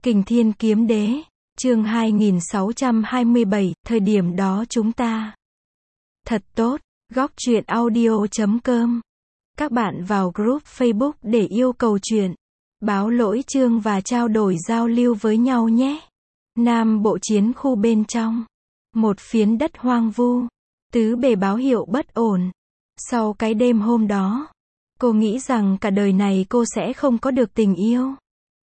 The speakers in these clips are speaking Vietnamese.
Kình Thiên Kiếm Đế, chương 2627, thời điểm đó chúng ta. Thật tốt, góc truyện audio.com. Các bạn vào group Facebook để yêu cầu truyện, báo lỗi chương và trao đổi giao lưu với nhau nhé. Nam Bộ chiến khu bên trong. Một phiến đất hoang vu. Tứ bề báo hiệu bất ổn. Sau cái đêm hôm đó, cô nghĩ rằng cả đời này cô sẽ không có được tình yêu.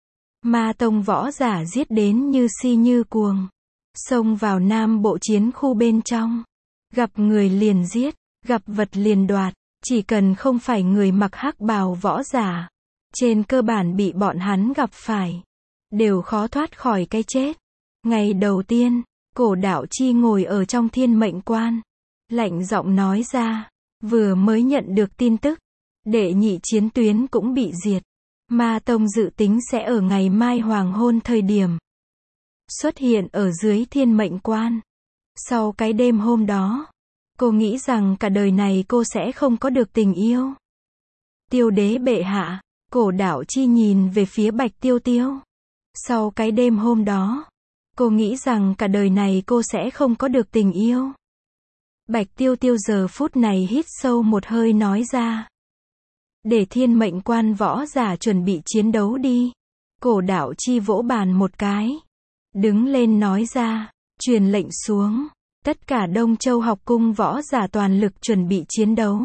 Ma tông võ giả giết đến như si như cuồng. Xông vào Nam Bộ chiến khu bên trong. Gặp người liền giết, gặp vật liền đoạt. Chỉ cần không phải người mặc hắc bào võ giả, trên cơ bản bị bọn hắn gặp phải, đều khó thoát khỏi cái chết. Ngày đầu tiên, Cổ Đạo Chi ngồi ở trong Thiên Mệnh Quan, lạnh giọng nói ra, vừa mới nhận được tin tức, đệ nhị chiến tuyến cũng bị diệt. Ma tông dự tính sẽ ở ngày mai hoàng hôn thời điểm xuất hiện ở dưới Thiên Mệnh Quan. Sau cái đêm hôm đó, cô nghĩ rằng cả đời này cô sẽ không có được tình yêu. Tiêu đế bệ hạ, Cổ Đạo Chi nhìn về phía Bạch Tiêu Tiêu. Sau cái đêm hôm đó, cô nghĩ rằng cả đời này cô sẽ không có được tình yêu. Bạch Tiêu Tiêu giờ phút này hít sâu một hơi nói ra. Để Thiên Mệnh Quan võ giả chuẩn bị chiến đấu đi. Cổ Đạo Chi vỗ bàn một cái. Đứng lên nói ra, truyền lệnh xuống. Tất cả Đông Châu học cung võ giả toàn lực chuẩn bị chiến đấu.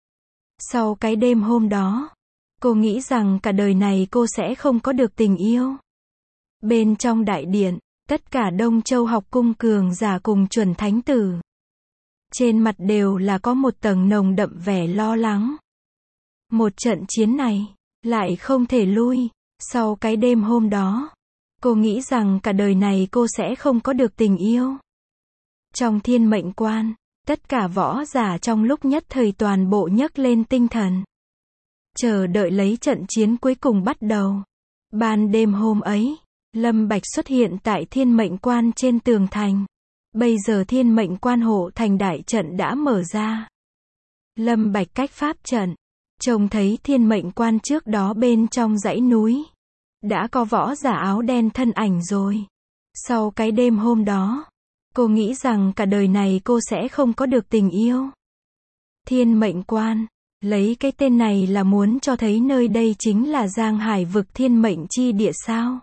Sau cái đêm hôm đó, cô nghĩ rằng cả đời này cô sẽ không có được tình yêu. Bên trong đại điện, tất cả Đông Châu học cung cường giả cùng chuẩn thánh tử. Trên mặt đều là có một tầng nồng đậm vẻ lo lắng. Một trận chiến này, lại không thể lui. Sau cái đêm hôm đó, cô nghĩ rằng cả đời này cô sẽ không có được tình yêu. Trong Thiên Mệnh Quan, tất cả võ giả trong lúc nhất thời toàn bộ nhấc lên tinh thần. Chờ đợi lấy trận chiến cuối cùng bắt đầu. Ban đêm hôm ấy, Lâm Bạch xuất hiện tại Thiên Mệnh Quan trên tường thành. Bây giờ Thiên Mệnh Quan hộ thành đại trận đã mở ra. Lâm Bạch cách pháp trận, trông thấy Thiên Mệnh Quan trước đó bên trong dãy núi. Đã có võ giả áo đen thân ảnh rồi. Sau cái đêm hôm đó, cô nghĩ rằng cả đời này cô sẽ không có được tình yêu. Thiên Mệnh Quan, lấy cái tên này là muốn cho thấy nơi đây chính là Giang Hải vực thiên mệnh chi địa sao.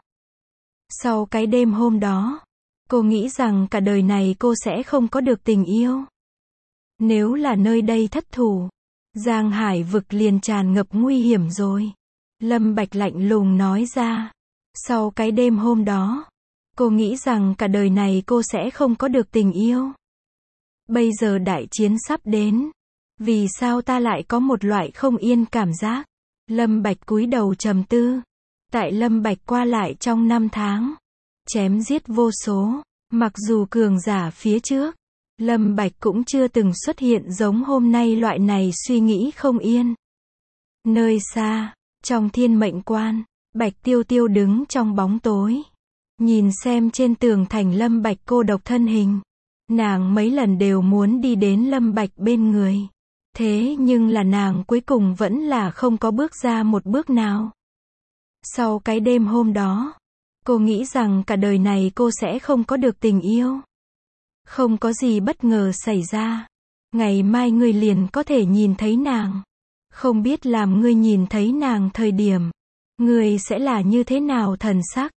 Sau cái đêm hôm đó, cô nghĩ rằng cả đời này cô sẽ không có được tình yêu. Nếu là nơi đây thất thủ, Giang Hải vực liền tràn ngập nguy hiểm rồi. Lâm Bạch lạnh lùng nói ra. Sau cái đêm hôm đó, cô nghĩ rằng cả đời này cô sẽ không có được tình yêu. Bây giờ đại chiến sắp đến. Vì sao ta lại có một loại không yên cảm giác? Lâm Bạch cúi đầu trầm tư. Tại Lâm Bạch qua lại trong 5 tháng, chém giết vô số, mặc dù cường giả phía trước, Lâm Bạch cũng chưa từng xuất hiện giống hôm nay loại này suy nghĩ không yên. Nơi xa, trong Thiên Mệnh Quan, Bạch Tiêu Tiêu đứng trong bóng tối. Nhìn xem trên tường thành Lâm Bạch cô độc thân hình. Nàng mấy lần đều muốn đi đến Lâm Bạch bên người. Thế nhưng là nàng cuối cùng vẫn là không có bước ra một bước nào. Sau cái đêm hôm đó, cô nghĩ rằng cả đời này cô sẽ không có được tình yêu. Không có gì bất ngờ xảy ra. Ngày mai ngươi liền có thể nhìn thấy nàng. Không biết làm ngươi nhìn thấy nàng thời điểm, ngươi sẽ là như thế nào thần sắc?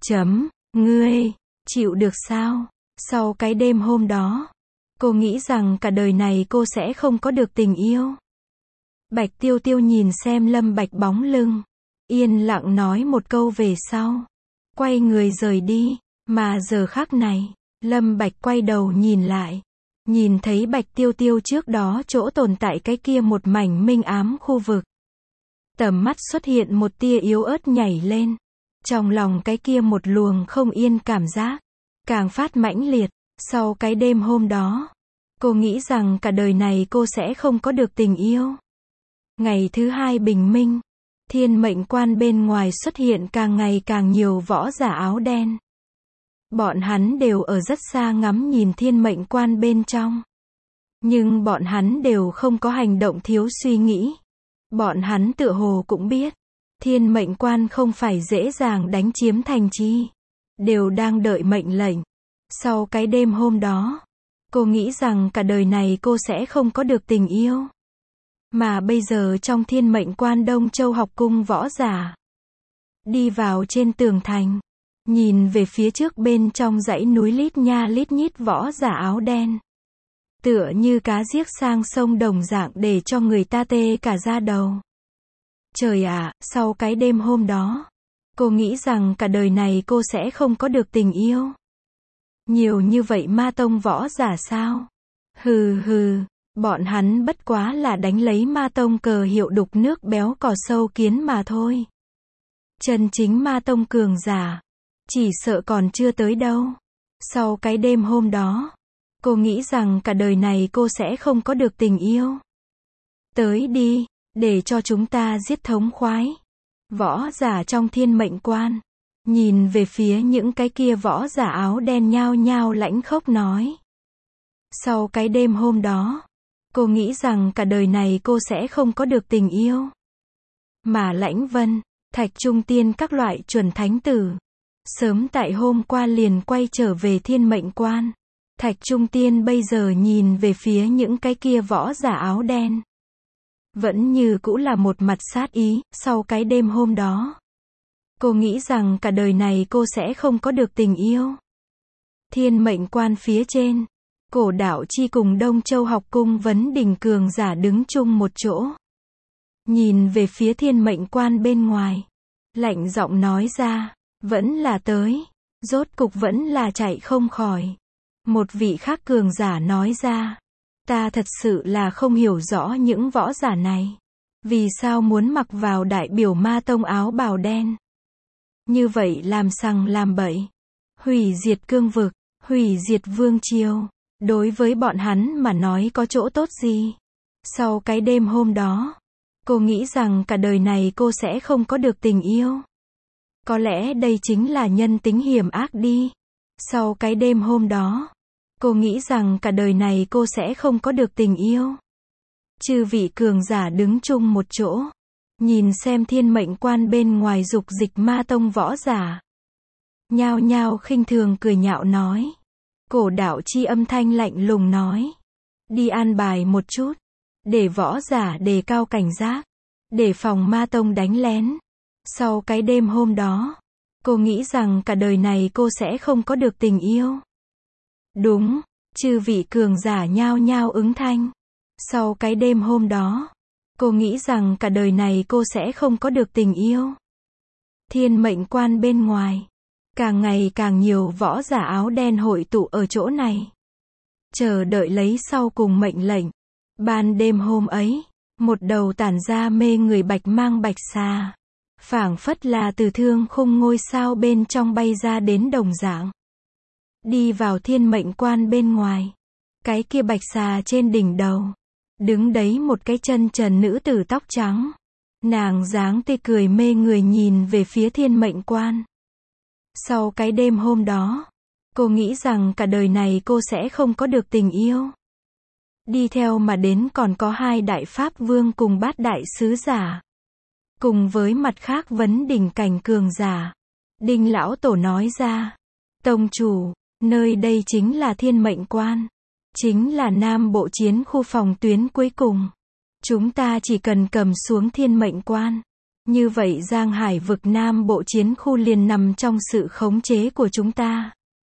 Ngươi, chịu được sao? Sau cái đêm hôm đó, cô nghĩ rằng cả đời này cô sẽ không có được tình yêu. Bạch Tiêu Tiêu nhìn xem Lâm Bạch bóng lưng, yên lặng nói một câu về sau, quay người rời đi. Mà giờ khắc này, Lâm Bạch quay đầu nhìn lại, nhìn thấy Bạch Tiêu Tiêu trước đó chỗ tồn tại cái kia một mảnh minh ám khu vực. Tầm mắt xuất hiện một tia yếu ớt nhảy lên. Trong lòng cái kia một luồng không yên cảm giác, càng phát mãnh liệt. Sau cái đêm hôm đó, cô nghĩ rằng cả đời này cô sẽ không có được tình yêu. Ngày thứ hai bình minh, Thiên Mệnh Quan bên ngoài xuất hiện càng ngày càng nhiều võ giả áo đen. Bọn hắn đều ở rất xa ngắm nhìn Thiên Mệnh Quan bên trong. Nhưng bọn hắn đều không có hành động thiếu suy nghĩ. Bọn hắn tựa hồ cũng biết, Thiên Mệnh Quan không phải dễ dàng đánh chiếm thành trì. đều đang đợi mệnh lệnh. Sau cái đêm hôm đó, cô nghĩ rằng cả đời này cô sẽ không có được tình yêu. Mà bây giờ trong thiên mệnh quan Đông Châu học cung võ giả, đi vào trên tường thành, nhìn về phía trước bên trong dãy núi lít nha lít nhít võ giả áo đen. Tựa như cá giết sang sông đồng dạng để cho người ta tê cả da đầu. Trời ạ, sau cái đêm hôm đó, cô nghĩ rằng cả đời này cô sẽ không có được tình yêu. Nhiều như vậy ma tông võ giả sao? Hừ hừ, bọn hắn bất quá là đánh lấy ma tông cờ hiệu đục nước béo cò sâu kiến mà thôi. Chân chính ma tông cường giả, chỉ sợ còn chưa tới đâu. Sau cái đêm hôm đó, cô nghĩ rằng cả đời này cô sẽ không có được tình yêu. Tới đi, để cho chúng ta giết thống khoái. Võ giả trong thiên mệnh quan, nhìn về phía những cái kia võ giả áo đen nhao nhao lãnh khốc nói. Sau cái đêm hôm đó, cô nghĩ rằng cả đời này cô sẽ không có được tình yêu. Mà Lãnh Vân, Thạch Trung Tiên các loại chuẩn thánh tử, sớm tại hôm qua liền quay trở về thiên mệnh quan. Thạch Trung Tiên bây giờ nhìn về phía những cái kia võ giả áo đen, vẫn như cũ là một mặt sát ý. Sau cái đêm hôm đó, cô nghĩ rằng cả đời này cô sẽ không có được tình yêu. Thiên mệnh quan phía trên, Cổ Đạo Chi cùng Đông Châu học cung vấn đỉnh cường giả đứng chung một chỗ. Nhìn về phía thiên mệnh quan bên ngoài, lạnh giọng nói ra, vẫn là tới, rốt cục vẫn là chạy không khỏi. Một vị khác cường giả nói ra, ta thật sự là không hiểu rõ những võ giả này. Vì sao muốn mặc vào đại biểu ma tông áo bào đen? Như vậy làm sằng làm bậy, hủy diệt cương vực, hủy diệt vương triều, đối với bọn hắn mà nói có chỗ tốt gì? Sau cái đêm hôm đó, cô nghĩ rằng cả đời này cô sẽ không có được tình yêu. Có lẽ đây chính là nhân tính hiểm ác đi. Sau cái đêm hôm đó, cô nghĩ rằng cả đời này cô sẽ không có được tình yêu. Chư vị cường giả đứng chung một chỗ, nhìn xem thiên mệnh quan bên ngoài dục dịch ma tông võ giả, nhao nhao khinh thường cười nhạo nói. Cổ Đạo Chi âm thanh lạnh lùng nói, đi an bài một chút, để võ giả đề cao cảnh giác, để phòng ma tông đánh lén. Sau cái đêm hôm đó, cô nghĩ rằng cả đời này cô sẽ không có được tình yêu. Đúng, chư vị cường giả nhao nhao ứng thanh. Sau cái đêm hôm đó, cô nghĩ rằng cả đời này cô sẽ không có được tình yêu. Thiên mệnh quan bên ngoài, càng ngày càng nhiều võ giả áo đen hội tụ ở chỗ này, chờ đợi lấy sau cùng mệnh lệnh. Ban đêm hôm ấy, một đầu tản ra mê người bạch mang bạch xà, phảng phất là từ thương khung ngôi sao bên trong bay ra đến đồng dạng, đi vào thiên mệnh quan bên ngoài. Cái kia bạch xà trên đỉnh đầu, đứng đấy một cái chân trần nữ tử tóc trắng. Nàng dáng tươi cười mê người nhìn về phía thiên mệnh quan. Sau cái đêm hôm đó, cô nghĩ rằng cả đời này cô sẽ không có được tình yêu. Đi theo mà đến còn có 2 đại pháp vương cùng bát đại sứ giả, cùng với mặt khác vấn đỉnh cảnh cường giả. Đinh lão tổ nói ra, tông chủ, nơi đây chính là thiên mệnh quan, chính là Nam Bộ chiến khu phòng tuyến cuối cùng. Chúng ta chỉ cần cầm xuống thiên mệnh quan, như vậy Giang Hải vực Nam Bộ chiến khu liền nằm trong sự khống chế của chúng ta.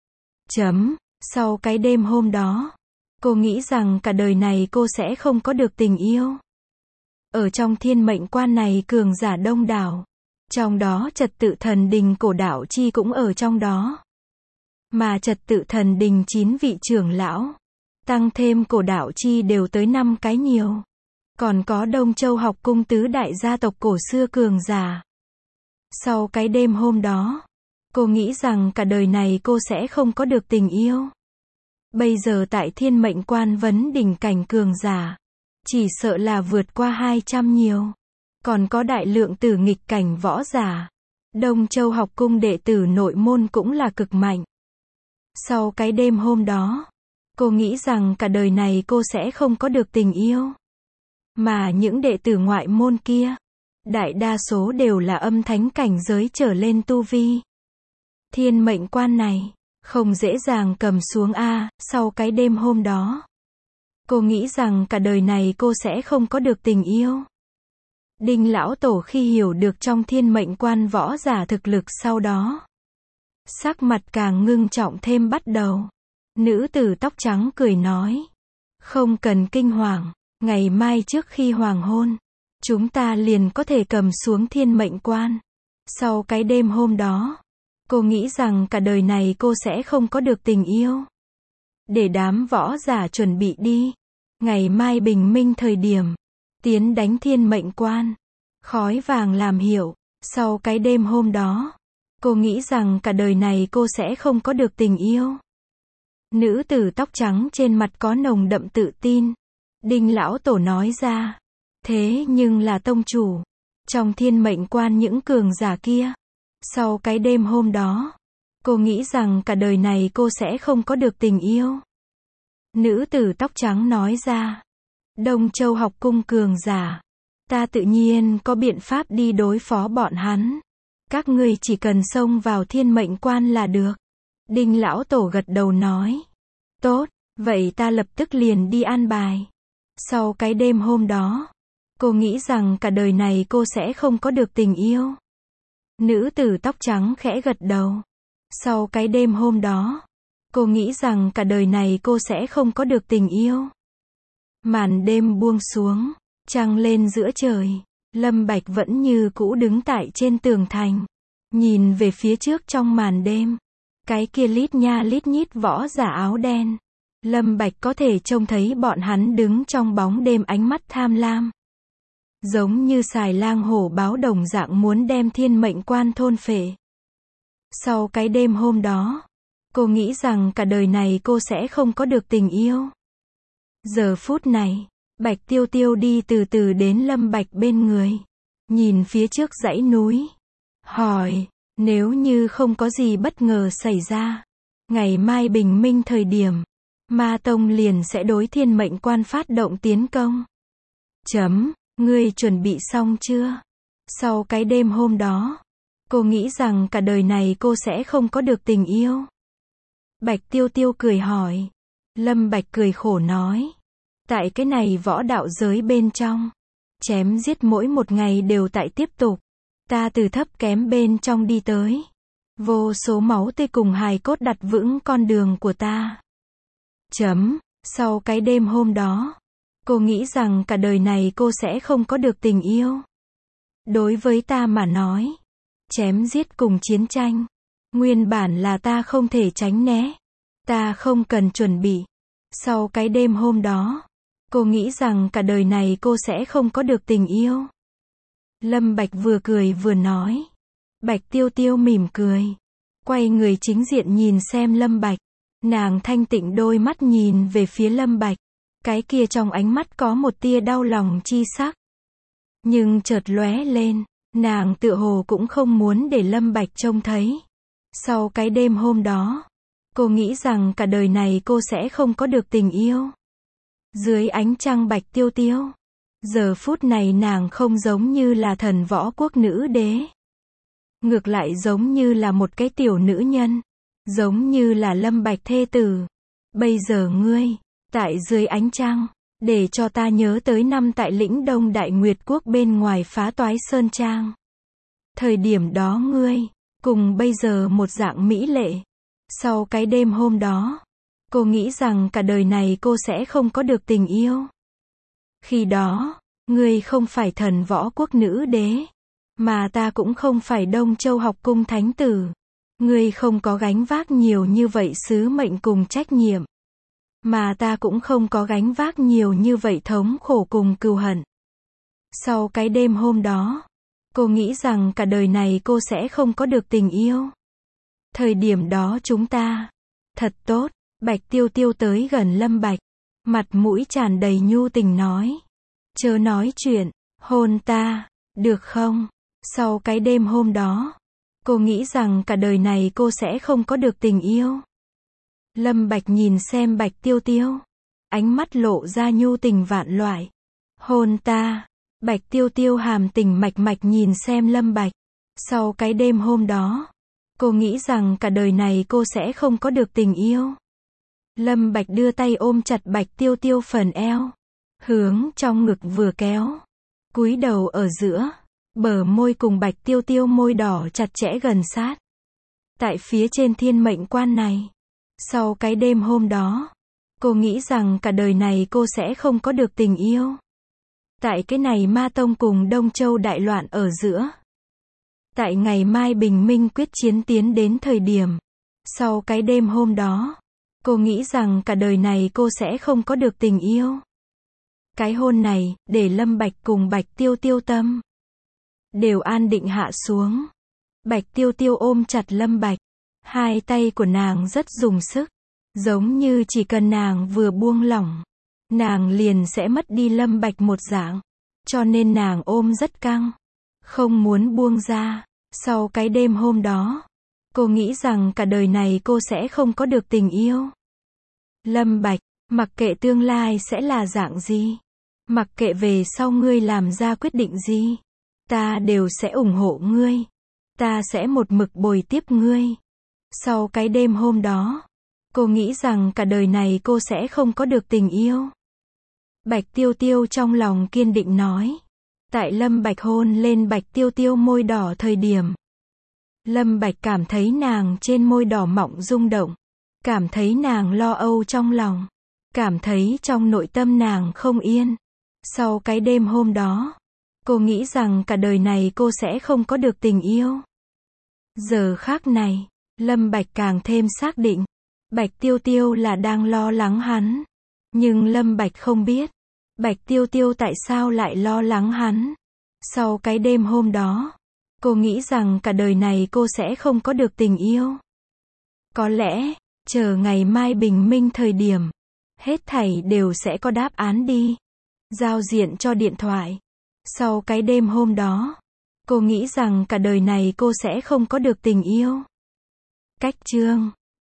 Sau cái đêm hôm đó, cô nghĩ rằng cả đời này cô sẽ không có được tình yêu. Ở trong thiên mệnh quan này cường giả đông đảo, trong đó trật tự thần đình Cổ Đạo Chi cũng ở trong đó. Mà trật tự thần đình 9 vị trưởng lão, tăng thêm Cổ Đạo Chi đều tới 5 cái nhiều. Còn có Đông Châu học cung tứ đại gia tộc cổ xưa cường giả. Sau cái đêm hôm đó, cô nghĩ rằng cả đời này cô sẽ không có được tình yêu. Bây giờ tại thiên mệnh quan vấn đỉnh cảnh cường giả, chỉ sợ là vượt qua 200 nhiều. Còn có đại lượng tử nghịch cảnh võ giả. Đông Châu học cung đệ tử nội môn cũng là cực mạnh. Sau cái đêm hôm đó, cô nghĩ rằng cả đời này cô sẽ không có được tình yêu. Mà những đệ tử ngoại môn kia, đại đa số đều là âm thánh cảnh giới trở lên tu vi. Thiên mệnh quan này, không dễ dàng cầm xuống a. Sau cái đêm hôm đó, cô nghĩ rằng cả đời này cô sẽ không có được tình yêu. Đinh lão tổ khi hiểu được trong thiên mệnh quan võ giả thực lực sau đó, sắc mặt càng ngưng trọng thêm bắt đầu. Nữ tử tóc trắng cười nói, không cần kinh hoàng, ngày mai trước khi hoàng hôn, chúng ta liền có thể cầm xuống thiên mệnh quan. Sau cái đêm hôm đó, cô nghĩ rằng cả đời này cô sẽ không có được tình yêu. Để đám võ giả chuẩn bị đi. Ngày mai bình minh thời điểm, tiến đánh thiên mệnh quan. Khói vàng làm hiệu. Sau cái đêm hôm đó, cô nghĩ rằng cả đời này cô sẽ không có được tình yêu. Nữ tử tóc trắng trên mặt có nồng đậm tự tin. Đinh lão tổ nói ra. Thế nhưng là tông chủ. Trong thiên mệnh quan những cường giả kia. Sau cái đêm hôm đó, cô nghĩ rằng cả đời này cô sẽ không có được tình yêu. Nữ tử tóc trắng nói ra. Đông Châu học cung cường giả. Ta tự nhiên có biện pháp đi đối phó bọn hắn. Các ngươi chỉ cần xông vào thiên mệnh quan là được. Đinh lão tổ gật đầu nói. Tốt, vậy ta lập tức liền đi an bài. Sau cái đêm hôm đó, cô nghĩ rằng cả đời này cô sẽ không có được tình yêu. Nữ tử tóc trắng khẽ gật đầu. Sau cái đêm hôm đó, cô nghĩ rằng cả đời này cô sẽ không có được tình yêu. Màn đêm buông xuống, trăng lên giữa trời. Lâm Bạch vẫn như cũ đứng tại trên tường thành, nhìn về phía trước trong màn đêm. Cái kia lít nha lít nhít võ giả áo đen. Lâm Bạch có thể trông thấy bọn hắn đứng trong bóng đêm ánh mắt tham lam. Giống như xài lang hổ báo đồng dạng muốn đem thiên mệnh quan thôn phệ. Sau cái đêm hôm đó, cô nghĩ rằng cả đời này cô sẽ không có được tình yêu. Giờ phút này, Bạch Tiêu Tiêu đi từ từ đến Lâm Bạch bên người. Nhìn phía trước dãy núi. Hỏi, nếu như không có gì bất ngờ xảy ra, ngày mai bình minh thời điểm, Ma Tông liền sẽ đối thiên mệnh quan phát động tiến công. Ngươi chuẩn bị xong chưa? Sau cái đêm hôm đó, cô nghĩ rằng cả đời này cô sẽ không có được tình yêu. Bạch Tiêu Tiêu cười hỏi. Lâm Bạch cười khổ nói. Tại cái này võ đạo giới bên trong, chém giết mỗi một ngày đều tại tiếp tục. Ta từ thấp kém bên trong đi tới. Vô số máu tươi cùng hài cốt đặt vững con đường của ta. Sau cái đêm hôm đó, cô nghĩ rằng cả đời này cô sẽ không có được tình yêu. Đối với ta mà nói, chém giết cùng chiến tranh, nguyên bản là ta không thể tránh né. Ta không cần chuẩn bị. Sau cái đêm hôm đó, cô nghĩ rằng cả đời này cô sẽ không có được tình yêu. Lâm Bạch vừa cười vừa nói. Bạch Tiêu Tiêu mỉm cười, quay người chính diện nhìn xem Lâm Bạch. Nàng thanh tịnh đôi mắt nhìn về phía Lâm Bạch. Cái kia trong ánh mắt có một tia đau lòng chi sắc. Nhưng chợt lóe lên, nàng tựa hồ cũng không muốn để Lâm Bạch trông thấy. Sau cái đêm hôm đó, cô nghĩ rằng cả đời này cô sẽ không có được tình yêu. Dưới ánh trăng Bạch Tiêu Tiêu, giờ phút này nàng không giống như là thần võ quốc nữ đế. Ngược lại giống như là một cái tiểu nữ nhân, giống như là Lâm Bạch thê tử. Bây giờ ngươi, tại dưới ánh trăng, để cho ta nhớ tới năm tại lĩnh Đông Đại Nguyệt Quốc bên ngoài phá toái sơn trang. Thời điểm đó ngươi, cùng bây giờ một dạng mỹ lệ. Sau cái đêm hôm đó, cô nghĩ rằng cả đời này cô sẽ không có được tình yêu. Khi đó, ngươi không phải thần võ quốc nữ đế, mà ta cũng không phải Đông Châu học cung thánh tử. Ngươi không có gánh vác nhiều như vậy sứ mệnh cùng trách nhiệm, mà ta cũng không có gánh vác nhiều như vậy thống khổ cùng cừu hận. Sau cái đêm hôm đó, cô nghĩ rằng cả đời này cô sẽ không có được tình yêu. Thời điểm đó chúng ta, thật tốt. Bạch Tiêu Tiêu tới gần Lâm Bạch, mặt mũi tràn đầy nhu tình nói. Chớ nói chuyện, hôn ta, được không? Sau cái đêm hôm đó, cô nghĩ rằng cả đời này cô sẽ không có được tình yêu. Lâm Bạch nhìn xem Bạch Tiêu Tiêu, ánh mắt lộ ra nhu tình vạn loại. Hôn ta. Bạch Tiêu Tiêu hàm tình mạch mạch nhìn xem Lâm Bạch. Sau cái đêm hôm đó, Cô nghĩ rằng cả đời này cô sẽ không có được tình yêu. Lâm Bạch đưa tay ôm chặt Bạch Tiêu Tiêu phần eo, hướng trong ngực vừa kéo, cúi đầu ở giữa, bờ môi cùng Bạch Tiêu Tiêu môi đỏ chặt chẽ gần sát. Tại phía trên thiên mệnh quan này, sau cái đêm hôm đó, cô nghĩ rằng cả đời này cô sẽ không có được tình yêu. Tại cái này Ma Tông cùng Đông Châu đại loạn ở giữa, tại ngày mai bình minh quyết chiến tiến đến thời điểm, sau cái đêm hôm đó, cô nghĩ rằng cả đời này cô sẽ không có được tình yêu. Cái hôn này, để Lâm Bạch cùng Bạch Tiêu Tiêu tâm đều an định hạ xuống. Bạch Tiêu Tiêu ôm chặt Lâm Bạch, hai tay của nàng rất dùng sức, giống như chỉ cần nàng vừa buông lỏng, nàng liền sẽ mất đi Lâm Bạch một dạng, cho nên nàng ôm rất căng, không muốn buông ra. Sau cái đêm hôm đó, cô nghĩ rằng cả đời này cô sẽ không có được tình yêu. Lâm Bạch, mặc kệ tương lai sẽ là dạng gì, mặc kệ về sau ngươi làm ra quyết định gì, ta đều sẽ ủng hộ ngươi, ta sẽ một mực bồi tiếp ngươi. Sau cái đêm hôm đó, cô nghĩ rằng cả đời này cô sẽ không có được tình yêu. Bạch Tiêu Tiêu trong lòng kiên định nói. Tại Lâm Bạch hôn lên Bạch Tiêu Tiêu môi đỏ thời điểm, Lâm Bạch cảm thấy nàng trên môi đỏ mọng rung động, cảm thấy nàng lo âu trong lòng, cảm thấy trong nội tâm nàng không yên. Sau cái đêm hôm đó, cô nghĩ rằng cả đời này cô sẽ không có được tình yêu. Giờ khắc này, Lâm Bạch càng thêm xác định, Bạch Tiêu Tiêu là đang lo lắng hắn. Nhưng Lâm Bạch không biết, Bạch Tiêu Tiêu tại sao lại lo lắng hắn. Sau cái đêm hôm đó, cô nghĩ rằng cả đời này cô sẽ không có được tình yêu. Có lẽ, chờ ngày mai bình minh thời điểm, hết thảy đều sẽ có đáp án đi. Giao diện cho điện thoại. Sau cái đêm hôm đó, cô nghĩ rằng cả đời này cô sẽ không có được tình yêu. Cách chương